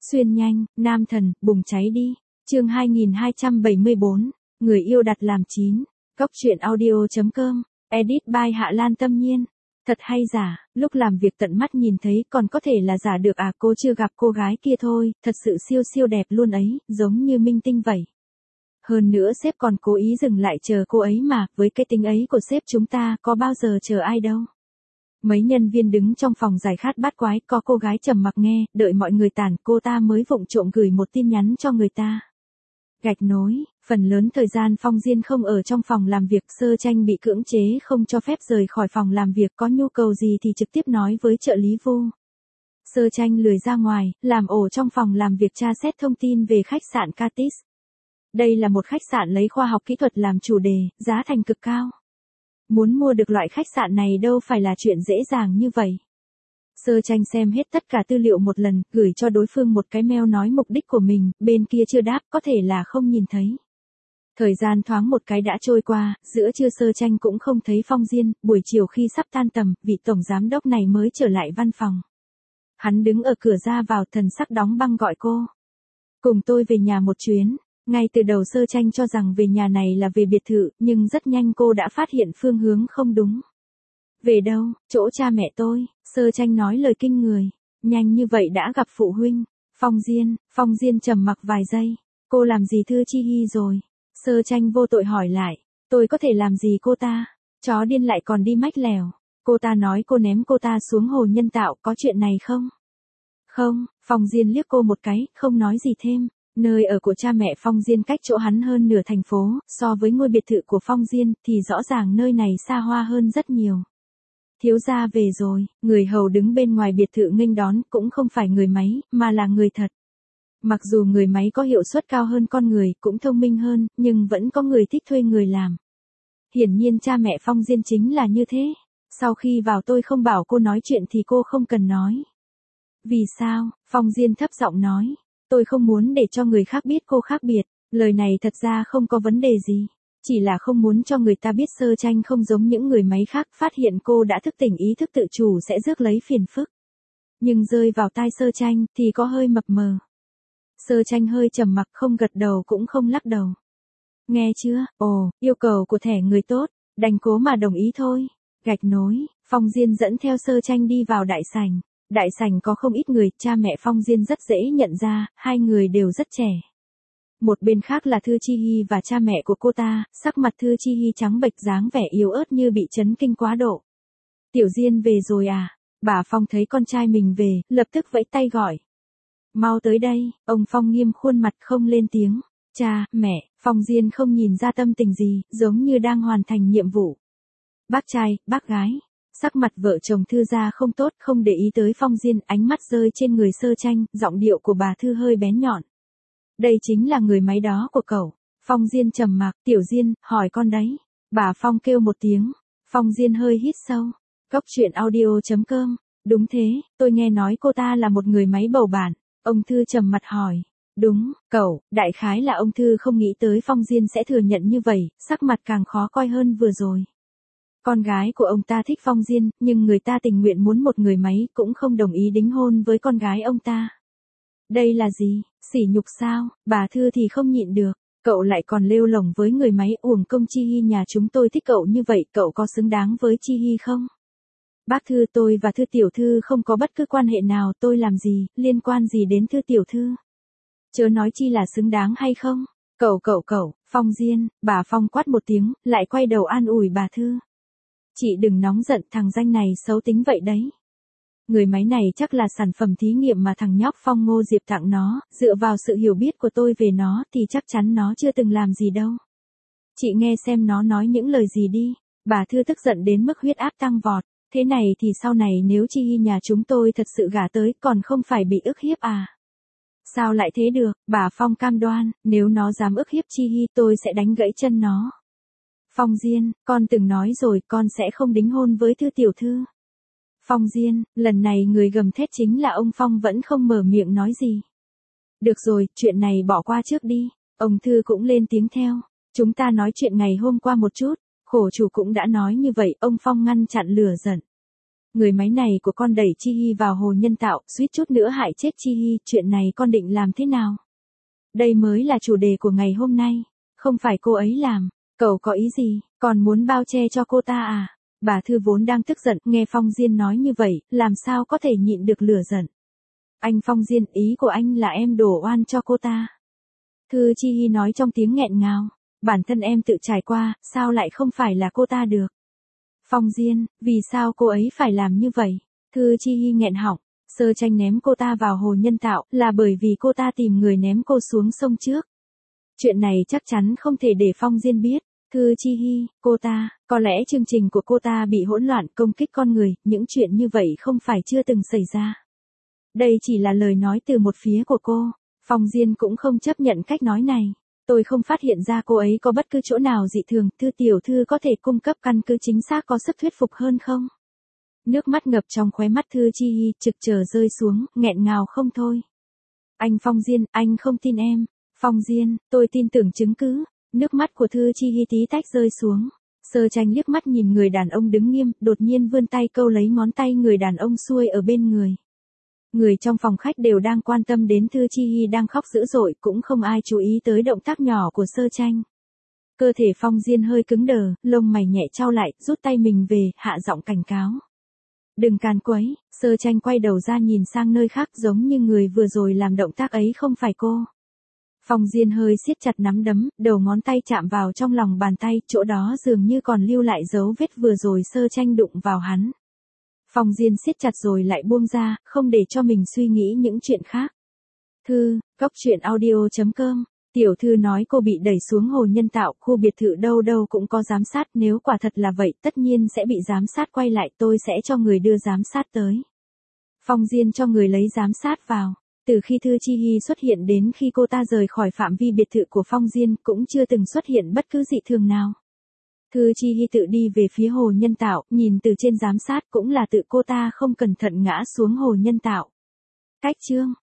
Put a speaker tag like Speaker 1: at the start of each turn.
Speaker 1: Xuyên nhanh, nam thần, bùng cháy đi. Chương 2274, người yêu đặt làm 9. Góc truyện audio.com. Edit by Hạ Lan Tâm Nhiên. Thật hay giả, lúc làm việc tận mắt nhìn thấy còn có thể là giả được à, cô chưa gặp cô gái kia thôi, thật sự siêu siêu đẹp luôn ấy, giống như minh tinh vậy. Hơn nữa sếp còn cố ý dừng lại chờ cô ấy mà, với cái tính ấy của sếp chúng ta có bao giờ chờ ai đâu. Mấy nhân viên đứng trong phòng giải khát bát quái, có cô gái trầm mặc nghe, đợi mọi người tản, cô ta mới vụng trộm gửi một tin nhắn cho người ta. Gạch nối, phần lớn thời gian Phong Diên không ở trong phòng làm việc, Sơ Tranh bị cưỡng chế không cho phép rời khỏi phòng làm việc, có nhu cầu gì thì trực tiếp nói với trợ lý Vu. Sơ Tranh lười ra ngoài, làm ổ trong phòng làm việc tra xét thông tin về khách sạn Catis. Đây là một khách sạn lấy khoa học kỹ thuật làm chủ đề, giá thành cực cao. Muốn mua được loại khách sạn này đâu phải là chuyện dễ dàng như vậy. Sơ Tranh xem hết tất cả tư liệu một lần, gửi cho đối phương một cái mail nói mục đích của mình, bên kia chưa đáp, có thể là không nhìn thấy. Thời gian thoáng một cái đã trôi qua, giữa trưa Sơ Tranh cũng không thấy Phong Diên, buổi chiều khi sắp tan tầm, vị tổng giám đốc này mới trở lại văn phòng. Hắn đứng ở cửa ra vào, thần sắc đóng băng gọi cô. Cùng tôi về nhà một chuyến. Ngay từ đầu Sơ Tranh cho rằng về nhà này là về biệt thự, nhưng rất nhanh cô đã phát hiện phương hướng không đúng. Về đâu? Chỗ cha mẹ tôi, Sơ Tranh nói lời kinh người. Nhanh như vậy đã gặp phụ huynh. Phong Diên trầm mặc vài giây. Cô làm gì Thư Chi Hi rồi? Sơ Tranh vô tội hỏi lại. Tôi có thể làm gì cô ta? Chó điên lại còn đi mách lèo. Cô ta nói cô ném cô ta xuống hồ nhân tạo, có chuyện này không? Không, Phong Diên liếc cô một cái, không nói gì thêm. Nơi ở của cha mẹ Phong Diên cách chỗ hắn hơn nửa thành phố, so với ngôi biệt thự của Phong Diên thì rõ ràng nơi này xa hoa hơn rất nhiều. Thiếu gia về rồi, người hầu đứng bên ngoài biệt thự nghênh đón, cũng không phải người máy, mà là người thật. Mặc dù người máy có hiệu suất cao hơn con người, cũng thông minh hơn, nhưng vẫn có người thích thuê người làm. Hiển nhiên cha mẹ Phong Diên chính là như thế. Sau khi vào tôi không bảo cô nói chuyện thì cô không cần nói. Vì sao? Phong Diên thấp giọng nói. Tôi không muốn để cho người khác biết cô khác biệt, lời này thật ra không có vấn đề gì. Chỉ là không muốn cho người ta biết Sơ Tranh không giống những người máy khác, phát hiện cô đã thức tỉnh ý thức tự chủ sẽ rước lấy phiền phức. Nhưng rơi vào tai Sơ Tranh thì có hơi mập mờ. Sơ Tranh hơi trầm mặc, không gật đầu cũng không lắc đầu. Nghe chưa? Ồ, yêu cầu của thẻ người tốt, đành cố mà đồng ý thôi. Gạch nối, Phong Diên dẫn theo Sơ Tranh đi vào đại sảnh. Đại sảnh có không ít người, cha mẹ Phong Diên rất dễ nhận ra, hai người đều rất trẻ. Một bên khác là Thư Chi Hi và cha mẹ của cô ta, sắc mặt Thư Chi Hi trắng bệch, dáng vẻ yếu ớt như bị chấn kinh quá độ. Tiểu Diên về rồi à? Bà Phong thấy con trai mình về, lập tức vẫy tay gọi. Mau tới đây, ông Phong nghiêm khuôn mặt không lên tiếng. Cha, mẹ, Phong Diên không nhìn ra tâm tình gì, giống như đang hoàn thành nhiệm vụ. Bác trai, bác gái. Sắc mặt vợ chồng Thư gia không tốt, không để ý tới Phong Diên, ánh mắt rơi trên người Sơ Tranh, giọng điệu của bà Thư hơi bén nhọn. Đây chính là người máy đó của cậu. Phong Diên trầm mặc, Tiểu Diên, hỏi con đấy. Bà Phong kêu một tiếng. Phong Diên hơi hít sâu. Góc truyện audio.com. Đúng thế, tôi nghe nói cô ta là một người máy bầu bạn. Ông Thư trầm mặt hỏi. Đúng, cậu, đại khái là ông Thư không nghĩ tới Phong Diên sẽ thừa nhận như vậy, sắc mặt càng khó coi hơn vừa rồi. Con gái của ông ta thích Phong Diên, nhưng người ta tình nguyện muốn một người máy, cũng không đồng ý đính hôn với con gái ông ta. Đây là gì? Sỉ nhục sao? Bà Thư thì không nhịn được. Cậu lại còn lêu lổng với người máy, uổng công Chi Hi nhà chúng tôi thích cậu như vậy, cậu có xứng đáng với Chi Hi không? Bác Thư, tôi và Thư tiểu thư không có bất cứ quan hệ nào, tôi làm gì, liên quan gì đến Thư tiểu thư? Chớ nói chi là xứng đáng hay không? Cậu, Phong Diên, bà Phong quát một tiếng, lại quay đầu an ủi bà Thư. Chị đừng nóng giận, thằng danh này xấu tính vậy đấy. Người máy này chắc là sản phẩm thí nghiệm mà thằng nhóc Phong Ngô Diệp tặng nó, dựa vào sự hiểu biết của tôi về nó thì chắc chắn nó chưa từng làm gì đâu. Chị nghe xem nó nói những lời gì đi. Bà Thư tức giận đến mức huyết áp tăng vọt. Thế này thì sau này nếu Chi Hi nhà chúng tôi thật sự gả tới còn không phải bị ức hiếp à? Sao lại thế được? Bà Phong cam đoan, nếu nó dám ức hiếp Chi Hi tôi sẽ đánh gãy chân nó. Phong Diên, con từng nói rồi con sẽ không đính hôn với Thư tiểu thư. Phong Diên, lần này người gầm thét chính là ông Phong vẫn không mở miệng nói gì. Được rồi, chuyện này bỏ qua trước đi. Ông Thư cũng lên tiếng theo. Chúng ta nói chuyện ngày hôm qua một chút. Khổ chủ cũng đã nói như vậy, ông Phong ngăn chặn lửa giận. Người máy này của con đẩy Chi Hy vào hồ nhân tạo, suýt chút nữa hại chết Chi Hy, chuyện này con định làm thế nào? Đây mới là chủ đề của ngày hôm nay. Không phải cô ấy làm, cậu có ý gì, còn muốn bao che cho cô ta à? Bà Thư vốn đang tức giận, nghe Phong Diên nói như vậy, làm sao có thể nhịn được lửa giận. Anh Phong Diên, ý của anh là em đổ oan cho cô ta. Thư Chi Hy nói trong tiếng nghẹn ngào, bản thân em tự trải qua, sao lại không phải là cô ta được? Phong Diên, vì sao cô ấy phải làm như vậy? Thư Chi Hy nghẹn họng, Sơ Tranh ném cô ta vào hồ nhân tạo, là bởi vì cô ta tìm người ném cô xuống sông trước. Chuyện này chắc chắn không thể để Phong Diên biết. Thư Chi Hy, cô ta, có lẽ chương trình của cô ta bị hỗn loạn công kích con người, những chuyện như vậy không phải chưa từng xảy ra. Đây chỉ là lời nói từ một phía của cô. Phong Diên cũng không chấp nhận cách nói này. Tôi không phát hiện ra cô ấy có bất cứ chỗ nào dị thường, Thư tiểu thư có thể cung cấp căn cứ chính xác có sức thuyết phục hơn không? Nước mắt ngập trong khóe mắt Thư Chi Hy, trực chờ rơi xuống, nghẹn ngào không thôi. Anh Phong Diên, anh không tin em. Phong Diên, tôi tin tưởng chứng cứ. Nước mắt của Thư Chi Hy tí tách rơi xuống. Sơ Tranh liếc mắt nhìn người đàn ông đứng nghiêm, đột nhiên vươn tay câu lấy ngón tay người đàn ông xuôi ở bên người. Người trong phòng khách đều đang quan tâm đến Thư Chi Hy đang khóc dữ dội, cũng không ai chú ý tới động tác nhỏ của Sơ Tranh. Cơ thể Phong Diên hơi cứng đờ, lông mày nhẹ chau lại, rút tay mình về, hạ giọng cảnh cáo. Đừng càn quấy. Sơ Tranh quay đầu ra nhìn sang nơi khác, giống như người vừa rồi làm động tác ấy không phải cô. Phong Diên hơi siết chặt nắm đấm, đầu ngón tay chạm vào trong lòng bàn tay, chỗ đó dường như còn lưu lại dấu vết vừa rồi Sơ Tranh đụng vào hắn. Phong Diên siết chặt rồi lại buông ra, không để cho mình suy nghĩ những chuyện khác. Thư, Cóc Truyện Audio.com. Tiểu thư nói cô bị đẩy xuống hồ nhân tạo, khu biệt thự đâu đâu cũng có giám sát, nếu quả thật là vậy, tất nhiên sẽ bị giám sát quay lại, tôi sẽ cho người đưa giám sát tới. Phong Diên cho người lấy giám sát vào. Từ khi Thư Chi Hy xuất hiện đến khi cô ta rời khỏi phạm vi biệt thự của Phong Diên, cũng chưa từng xuất hiện bất cứ dị thường nào. Thư Chi Hy tự đi về phía hồ nhân tạo, nhìn từ trên giám sát cũng là tự cô ta không cẩn thận ngã xuống hồ nhân tạo. Cách chương